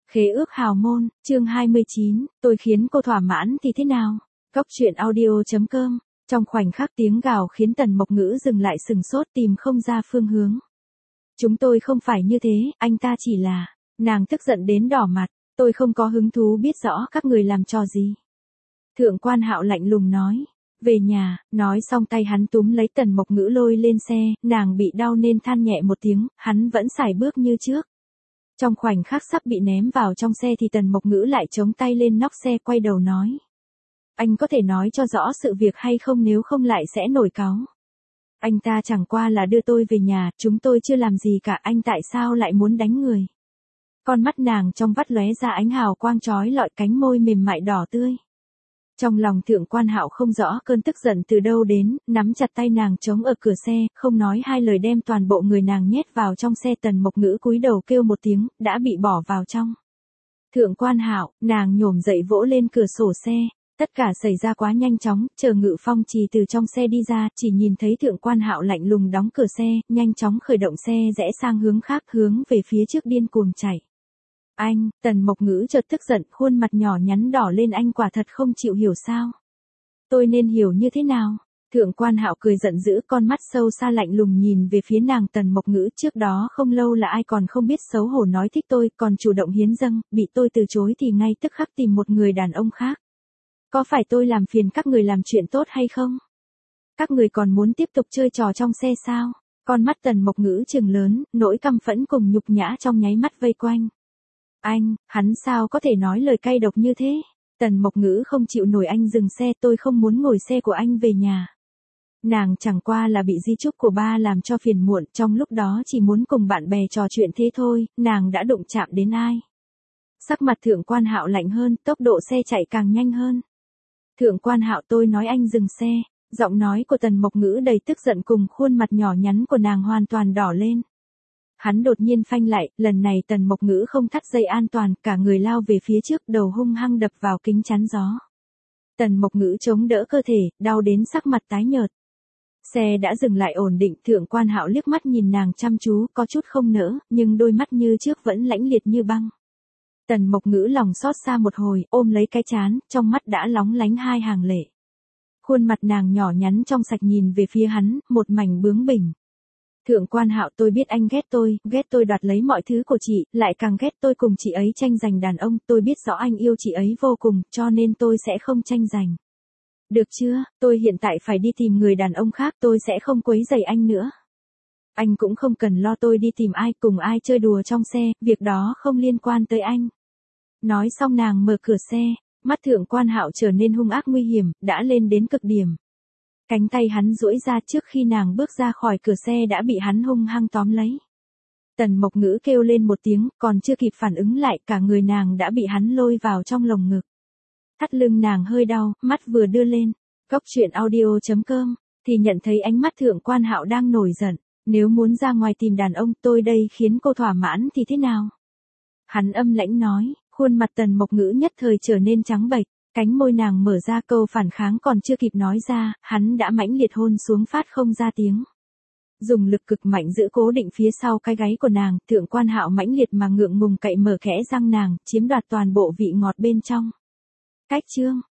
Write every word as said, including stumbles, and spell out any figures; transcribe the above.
Khế ước hào môn, chương hai mươi chín, tôi khiến cô thỏa mãn thì thế nào? Góc truyện audio chấm com. Trong khoảnh khắc tiếng gào khiến Tần Mộc Ngữ dừng lại sừng sốt tìm không ra phương hướng. Chúng tôi không phải như thế, anh ta chỉ là... Nàng tức giận đến đỏ mặt, tôi không có hứng thú biết rõ các người làm trò gì. Thượng quan Hạo lạnh lùng nói. Về nhà, nói xong tay hắn túm lấy Tần Mộc Ngữ lôi lên xe, nàng bị đau nên than nhẹ một tiếng, hắn vẫn sải bước như trước. Trong khoảnh khắc sắp bị ném vào trong xe thì Tần Mộc Ngữ lại chống tay lên nóc xe quay đầu nói. Anh có thể nói cho rõ sự việc hay không, nếu không lại sẽ nổi cáu. Anh ta chẳng qua là đưa tôi về nhà, chúng tôi chưa làm gì cả, anh tại sao lại muốn đánh người? Con mắt nàng trong vắt lóe ra ánh hào quang chói lọi, cánh môi mềm mại đỏ tươi. Trong lòng Thượng quan Hạo không rõ cơn tức giận từ đâu đến, nắm chặt tay nàng chống ở cửa xe, không nói hai lời đem toàn bộ người nàng nhét vào trong xe. Tần Mộc Ngữ cúi đầu kêu một tiếng, đã bị bỏ vào trong. Thượng quan Hạo, nàng nhổm dậy vỗ lên cửa sổ xe, tất cả xảy ra quá nhanh chóng, chờ Ngự Phong Trì từ trong xe đi ra, chỉ nhìn thấy Thượng quan Hạo lạnh lùng đóng cửa xe, nhanh chóng khởi động xe rẽ sang hướng khác, hướng về phía trước điên cuồng chạy. Anh, Tần Mộc Ngữ chợt tức giận, khuôn mặt nhỏ nhắn đỏ lên, anh quả thật không chịu hiểu sao? Tôi nên hiểu như thế nào? Thượng quan Hạo cười giận dữ, con mắt sâu xa lạnh lùng nhìn về phía nàng. Tần Mộc Ngữ, trước đó không lâu là ai còn không biết xấu hổ nói thích tôi, còn chủ động hiến dâng, bị tôi từ chối thì ngay tức khắc tìm một người đàn ông khác. Có phải tôi làm phiền các người làm chuyện tốt hay không? Các người còn muốn tiếp tục chơi trò trong xe sao? Con mắt Tần Mộc Ngữ trừng lớn, nỗi căm phẫn cùng nhục nhã trong nháy mắt vây quanh. Anh, hắn sao có thể nói lời cay độc như thế? Tần Mộc Ngữ không chịu nổi, anh dừng xe, tôi không muốn ngồi xe của anh về nhà. Nàng chẳng qua là bị di chúc của ba làm cho phiền muộn, trong lúc đó chỉ muốn cùng bạn bè trò chuyện thế thôi, nàng đã đụng chạm đến ai? Sắc mặt Thượng quan Hạo lạnh hơn, tốc độ xe chạy càng nhanh hơn. Thượng quan Hạo, tôi nói anh dừng xe. Giọng nói của Tần Mộc Ngữ đầy tức giận cùng khuôn mặt nhỏ nhắn của nàng hoàn toàn đỏ lên. Hắn đột nhiên phanh lại, lần này Tần Mộc Ngữ không thắt dây an toàn, cả người lao về phía trước, đầu hung hăng đập vào kính chắn gió. Tần Mộc Ngữ chống đỡ cơ thể, đau đến sắc mặt tái nhợt. Xe đã dừng lại ổn định, Thượng quan Hạo liếc mắt nhìn nàng chăm chú, có chút không nỡ, nhưng đôi mắt như trước vẫn lãnh liệt như băng. Tần Mộc Ngữ lòng xót xa một hồi, ôm lấy cái trán, trong mắt đã lóng lánh hai hàng lệ. Khuôn mặt nàng nhỏ nhắn trong sạch nhìn về phía hắn, một mảnh bướng bỉnh. Thượng quan Hạo, tôi biết anh ghét tôi, ghét tôi đoạt lấy mọi thứ của chị, lại càng ghét tôi cùng chị ấy tranh giành đàn ông, tôi biết rõ anh yêu chị ấy vô cùng, cho nên tôi sẽ không tranh giành. Được chưa, tôi hiện tại phải đi tìm người đàn ông khác, tôi sẽ không quấy rầy anh nữa. Anh cũng không cần lo tôi đi tìm ai, cùng ai chơi đùa trong xe, việc đó không liên quan tới anh. Nói xong nàng mở cửa xe, mắt Thượng quan Hạo trở nên hung ác nguy hiểm, đã lên đến cực điểm. Cánh tay hắn duỗi ra, trước khi nàng bước ra khỏi cửa xe đã bị hắn hung hăng tóm lấy. Tần Mộc Ngữ kêu lên một tiếng, còn chưa kịp phản ứng lại, cả người nàng đã bị hắn lôi vào trong lồng ngực. Thắt lưng nàng hơi đau, mắt vừa đưa lên, góc truyện audio chấm com, thì nhận thấy ánh mắt Thượng quan Hạo đang nổi giận. Nếu muốn ra ngoài tìm đàn ông, tôi đây khiến cô thỏa mãn thì thế nào? Hắn âm lãnh nói, khuôn mặt Tần Mộc Ngữ nhất thời trở nên trắng bệch. Cánh môi nàng mở ra, câu phản kháng còn chưa kịp nói ra, hắn đã mãnh liệt hôn xuống phát không ra tiếng. Dùng lực cực mạnh giữ cố định phía sau cái gáy của nàng, Thượng quan Hạo mãnh liệt mà ngượng ngùng cậy mở khẽ răng nàng, chiếm đoạt toàn bộ vị ngọt bên trong. Cách chương